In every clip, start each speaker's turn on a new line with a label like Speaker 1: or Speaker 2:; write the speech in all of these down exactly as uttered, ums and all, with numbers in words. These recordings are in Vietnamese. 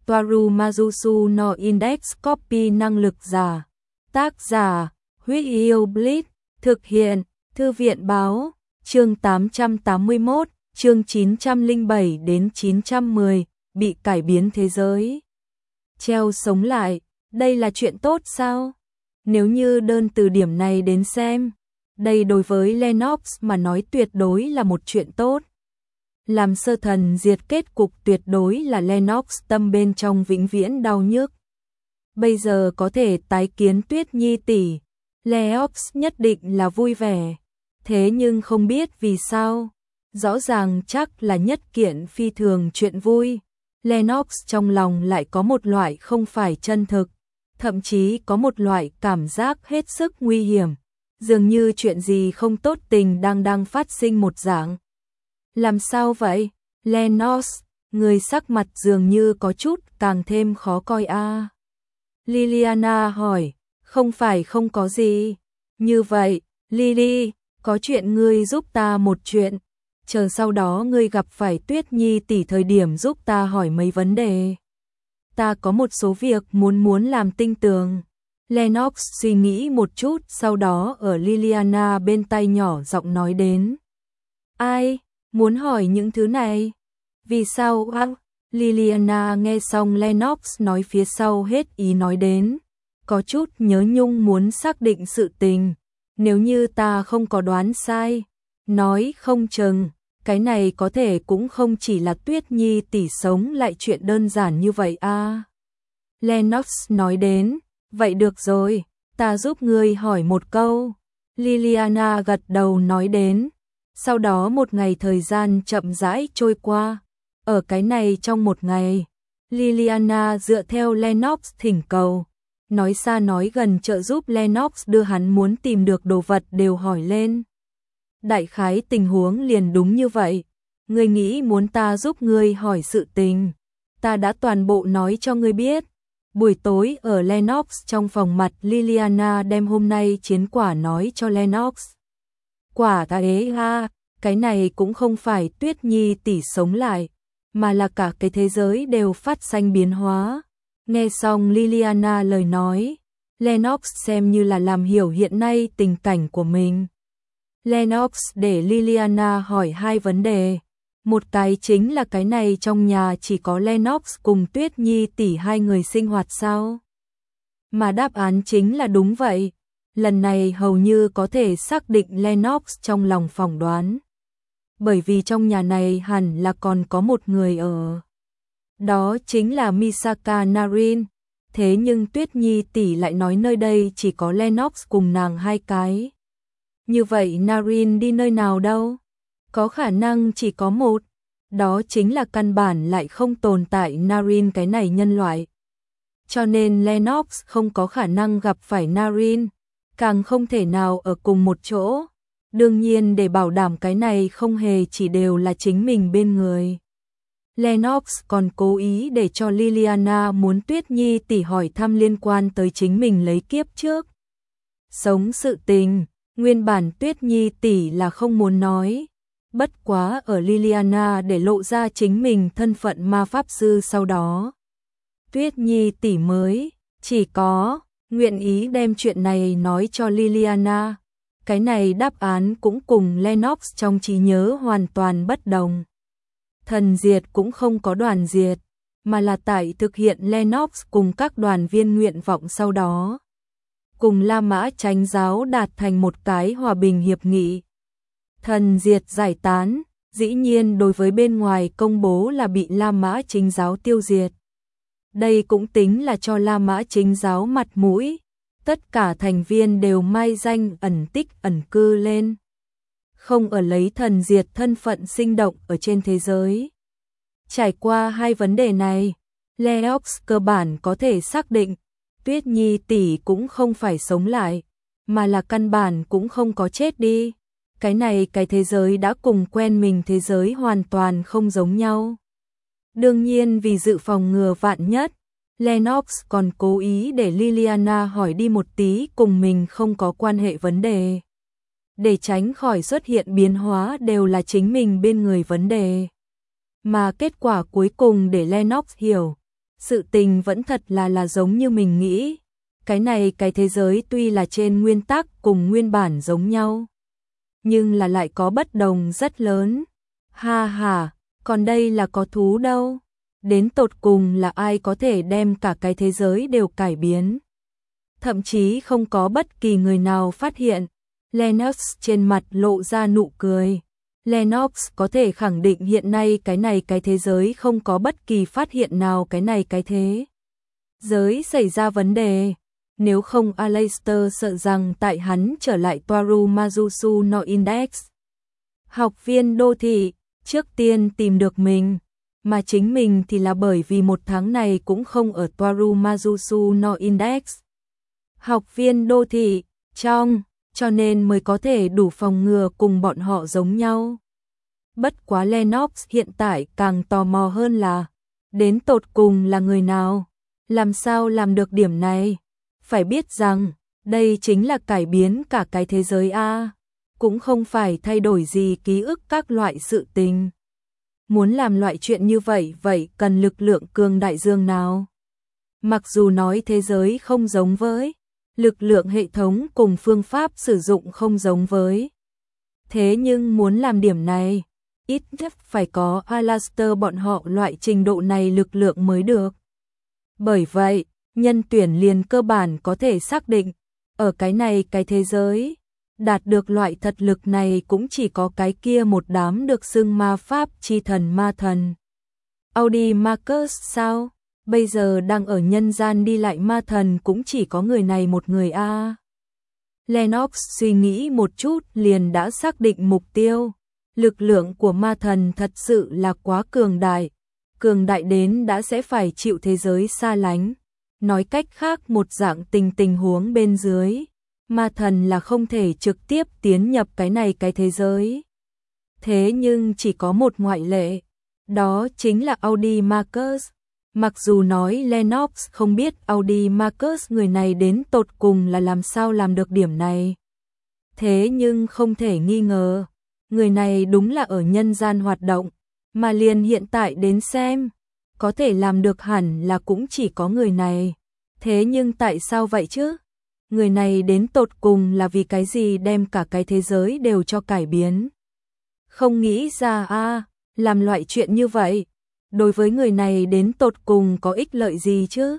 Speaker 1: Toaru Majusu no Index Copy năng lực giả. Tác giả, Huyết Yêu Blitz, thực hiện, Thư viện báo, chương tám trăm tám mươi mốt, chương chín trăm lẻ bảy đến chín trăm mười, bị cải biến thế giới. Treo sống lại, đây là chuyện tốt sao? Nếu như đơn từ điểm này đến xem, đây đối với Lennox mà nói tuyệt đối là một chuyện tốt. Làm sơ thần diệt kết cục tuyệt đối là Lennox tâm bên trong vĩnh viễn đau nhức. Bây giờ có thể tái kiến Tuyết Nhi tỷ, Lennox nhất định là vui vẻ. Thế nhưng không biết vì sao, rõ ràng chắc là nhất kiện phi thường chuyện vui. Lennox trong lòng lại có một loại không phải chân thực, thậm chí có một loại cảm giác hết sức nguy hiểm, dường như chuyện gì không tốt tình đang đang phát sinh một dạng. Làm sao vậy? Lennox, người sắc mặt dường như có chút càng thêm khó coi a. À. Liliana hỏi, không phải không có gì. Như vậy, Lily, có chuyện ngươi giúp ta một chuyện, chờ sau đó ngươi gặp phải Tuyết Nhi tỷ thời điểm giúp ta hỏi mấy vấn đề. Ta có một số việc muốn muốn làm tinh tường. Lennox suy nghĩ một chút, sau đó ở Liliana bên tai nhỏ giọng nói đến. Ai? Muốn hỏi những thứ này? Vì sao? À, Liliana nghe xong Lennox nói phía sau hết ý nói đến. Có chút nhớ nhung muốn xác định sự tình. Nếu như ta không có đoán sai, nói không chừng, cái này có thể cũng không chỉ là Tuyết Nhi tỷ sống lại chuyện đơn giản như vậy a. À. Lennox nói đến, vậy được rồi, ta giúp ngươi hỏi một câu. Liliana gật đầu nói đến. Sau đó một ngày thời gian chậm rãi trôi qua. Ở cái này trong một ngày, Liliana dựa theo Lennox thỉnh cầu, nói xa nói gần trợ giúp Lennox đưa hắn muốn tìm được đồ vật đều hỏi lên. Đại khái tình huống liền đúng như vậy. Ngươi nghĩ muốn ta giúp ngươi hỏi sự tình, ta đã toàn bộ nói cho ngươi biết. Buổi tối ở Lennox trong phòng mặt, Liliana đem hôm nay chiến quả nói cho Lennox. Quả thế ha, cái này cũng không phải Tuyết Nhi tỷ sống lại, mà là cả cái thế giới đều phát sinh biến hóa. Nghe xong Liliana lời nói, Lennox xem như là làm hiểu hiện nay tình cảnh của mình. Lennox để Liliana hỏi hai vấn đề. Một cái chính là cái này trong nhà chỉ có Lennox cùng Tuyết Nhi tỷ hai người sinh hoạt sao? Mà đáp án chính là đúng vậy. Lần này hầu như có thể xác định Lennox trong lòng phỏng đoán. Bởi vì trong nhà này hẳn là còn có một người ở. Đó chính là Misaka Narin. Thế nhưng Tuyết Nhi tỷ lại nói nơi đây chỉ có Lennox cùng nàng hai cái. Như vậy Narin đi nơi nào đâu? Có khả năng chỉ có một. Đó chính là căn bản lại không tồn tại Narin cái này nhân loại. Cho nên Lennox không có khả năng gặp phải Narin, càng không thể nào ở cùng một chỗ. Đương nhiên để bảo đảm cái này không hề chỉ đều là chính mình bên người, Lennox còn cố ý để cho Liliana muốn Tuyết Nhi tỷ hỏi thăm liên quan tới chính mình lấy kiếp trước sống sự tình. Nguyên bản Tuyết Nhi tỷ là không muốn nói, bất quá ở Liliana để lộ ra chính mình thân phận ma pháp sư sau đó, Tuyết Nhi tỷ mới chỉ có nguyện ý đem chuyện này nói cho Liliana. Cái này đáp án cũng cùng Lennox trong trí nhớ hoàn toàn bất đồng. Thần diệt cũng không có đoàn diệt, mà là tại thực hiện Lennox cùng các đoàn viên nguyện vọng sau đó. Cùng La Mã Chánh giáo đạt thành một cái hòa bình hiệp nghị. Thần diệt giải tán, dĩ nhiên đối với bên ngoài công bố là bị La Mã Chính giáo tiêu diệt. Đây cũng tính là cho La Mã Chính giáo mặt mũi. Tất cả thành viên đều mai danh ẩn tích ẩn cư lên. Không ở lấy thần diệt thân phận sinh động ở trên thế giới. Trải qua hai vấn đề này, Lennox cơ bản có thể xác định Tuyết Nhi tỷ cũng không phải sống lại, mà là căn bản cũng không có chết đi. Cái này cái thế giới đã cùng quen mình thế giới hoàn toàn không giống nhau. Đương nhiên vì dự phòng ngừa vạn nhất, Lennox còn cố ý để Liliana hỏi đi một tí cùng mình không có quan hệ vấn đề. Để tránh khỏi xuất hiện biến hóa đều là chính mình bên người vấn đề. Mà kết quả cuối cùng để Lennox hiểu, sự tình vẫn thật là là giống như mình nghĩ. Cái này cái thế giới tuy là trên nguyên tắc cùng nguyên bản giống nhau, nhưng là lại có bất đồng rất lớn. Ha ha, còn đây là có thú đâu. Đến tột cùng là ai có thể đem cả cái thế giới đều cải biến. Thậm chí không có bất kỳ người nào phát hiện. Lennox trên mặt lộ ra nụ cười. Lennox có thể khẳng định hiện nay cái này cái thế giới không có bất kỳ phát hiện nào cái này cái thế giới xảy ra vấn đề. Nếu không Aleister sợ rằng tại hắn trở lại Toaru Mazusu no Index. Học viên đô thị, trước tiên tìm được mình, mà chính mình thì là bởi vì một tháng này cũng không ở Toaru Mazusu no Index. Học viên đô thị, trong, cho nên mới có thể đủ phòng ngừa cùng bọn họ giống nhau. Bất quá Lennox hiện tại càng tò mò hơn là, đến tột cùng là người nào, làm sao làm được điểm này. Phải biết rằng, đây chính là cải biến cả cái thế giới a, cũng không phải thay đổi gì ký ức các loại sự tình. Muốn làm loại chuyện như vậy vậy cần lực lượng cường đại dương nào. Mặc dù nói thế giới không giống với, lực lượng hệ thống cùng phương pháp sử dụng không giống với. Thế nhưng muốn làm điểm này, ít nhất phải có Aleister bọn họ loại trình độ này lực lượng mới được. Bởi vậy, nhân tuyển liền cơ bản có thể xác định, ở cái này cái thế giới, đạt được loại thật lực này cũng chỉ có cái kia một đám được xưng ma pháp chi thần ma thần. Audi Marcus sao? Bây giờ đang ở nhân gian đi lại ma thần cũng chỉ có người này một người a. À. Lennox suy nghĩ một chút liền đã xác định mục tiêu. Lực lượng của ma thần thật sự là quá cường đại. Cường đại đến đã sẽ phải chịu thế giới xa lánh. Nói cách khác một dạng tình tình huống bên dưới. Ma thần là không thể trực tiếp tiến nhập cái này cái thế giới. Thế nhưng chỉ có một ngoại lệ. Đó chính là Audi Marcus. Mặc dù nói Lennox không biết Audi Marcus người này đến tột cùng là làm sao làm được điểm này. Thế nhưng không thể nghi ngờ, người này đúng là ở nhân gian hoạt động, mà liền hiện tại đến xem, có thể làm được hẳn là cũng chỉ có người này. Thế nhưng tại sao vậy chứ? Người này đến tột cùng là vì cái gì đem cả cái thế giới đều cho cải biến? Không nghĩ ra a, à, làm loại chuyện như vậy. Đối với người này đến tột cùng có ích lợi gì chứ?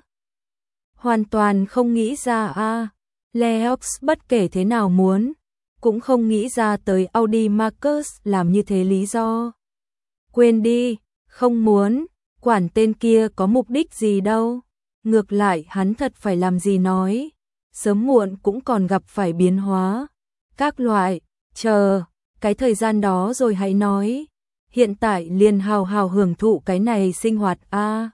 Speaker 1: Hoàn toàn không nghĩ ra a. À. Lennox bất kể thế nào muốn, cũng không nghĩ ra tới Audi Marcus làm như thế lý do. Quên đi, không muốn, quản tên kia có mục đích gì đâu. Ngược lại hắn thật phải làm gì nói, sớm muộn cũng còn gặp phải biến hóa. Các loại, chờ, cái thời gian đó rồi hãy nói. Hiện tại liền hào hào hưởng thụ cái này sinh hoạt a. À.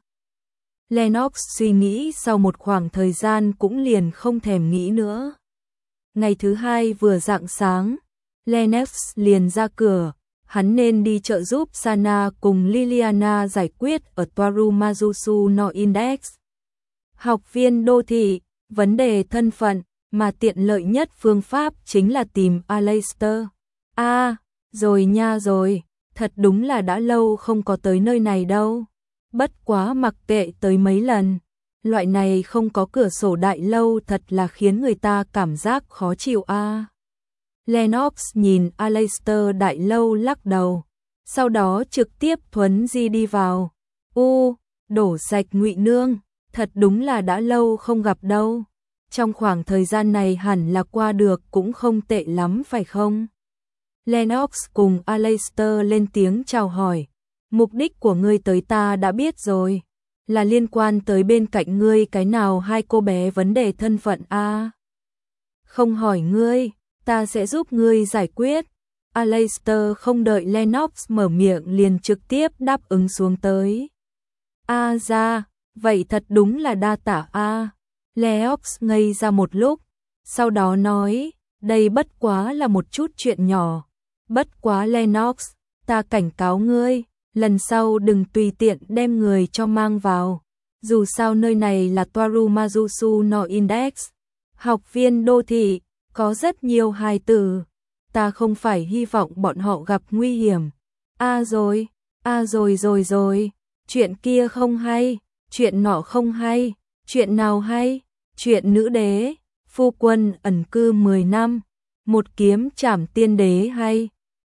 Speaker 1: Lennox suy nghĩ sau một khoảng thời gian cũng liền không thèm nghĩ nữa. Ngày thứ hai vừa rạng sáng, Lennox liền ra cửa, hắn nên đi trợ giúp Sana cùng Liliana giải quyết ở Toaru Mazusu no Index. Học viên đô thị, vấn đề thân phận, mà tiện lợi nhất phương pháp chính là tìm Aleister. A, à, rồi nha rồi. Thật đúng là đã lâu không có tới nơi này đâu. Bất quá mặc kệ tới mấy lần. Loại này không có cửa sổ đại lâu thật là khiến người ta cảm giác khó chịu a. À. Lennox nhìn Aleister đại lâu lắc đầu. Sau đó trực tiếp thuấn di đi vào. U, đổ sạch Ngụy Nương. Thật đúng là đã lâu không gặp đâu. Trong khoảng thời gian này hẳn là qua được cũng không tệ lắm phải không? Lennox cùng Aleister lên tiếng chào hỏi. Mục đích của ngươi tới ta đã biết rồi. Là liên quan tới bên cạnh ngươi cái nào hai cô bé vấn đề thân phận a. À? Không hỏi ngươi, ta sẽ giúp ngươi giải quyết. Aleister không đợi Lennox mở miệng liền trực tiếp đáp ứng xuống tới. A à ra, vậy thật đúng là đa tả a. À. Lennox ngây ra một lúc, sau đó nói, đây bất quá là một chút chuyện nhỏ. Bất quá Lennox, ta cảnh cáo ngươi, lần sau đừng tùy tiện đem người cho mang vào. Dù sao nơi này là Toaru Mazusu no Index. Học viên đô thị, có rất nhiều hài tử. Ta không phải hy vọng bọn họ gặp nguy hiểm. A à rồi, a à rồi rồi rồi, chuyện kia không hay. chuyện nọ không hay, chuyện nào hay, chuyện nữ đế, phu quân ẩn cư mười năm, một kiếm trảm tiên đế hay.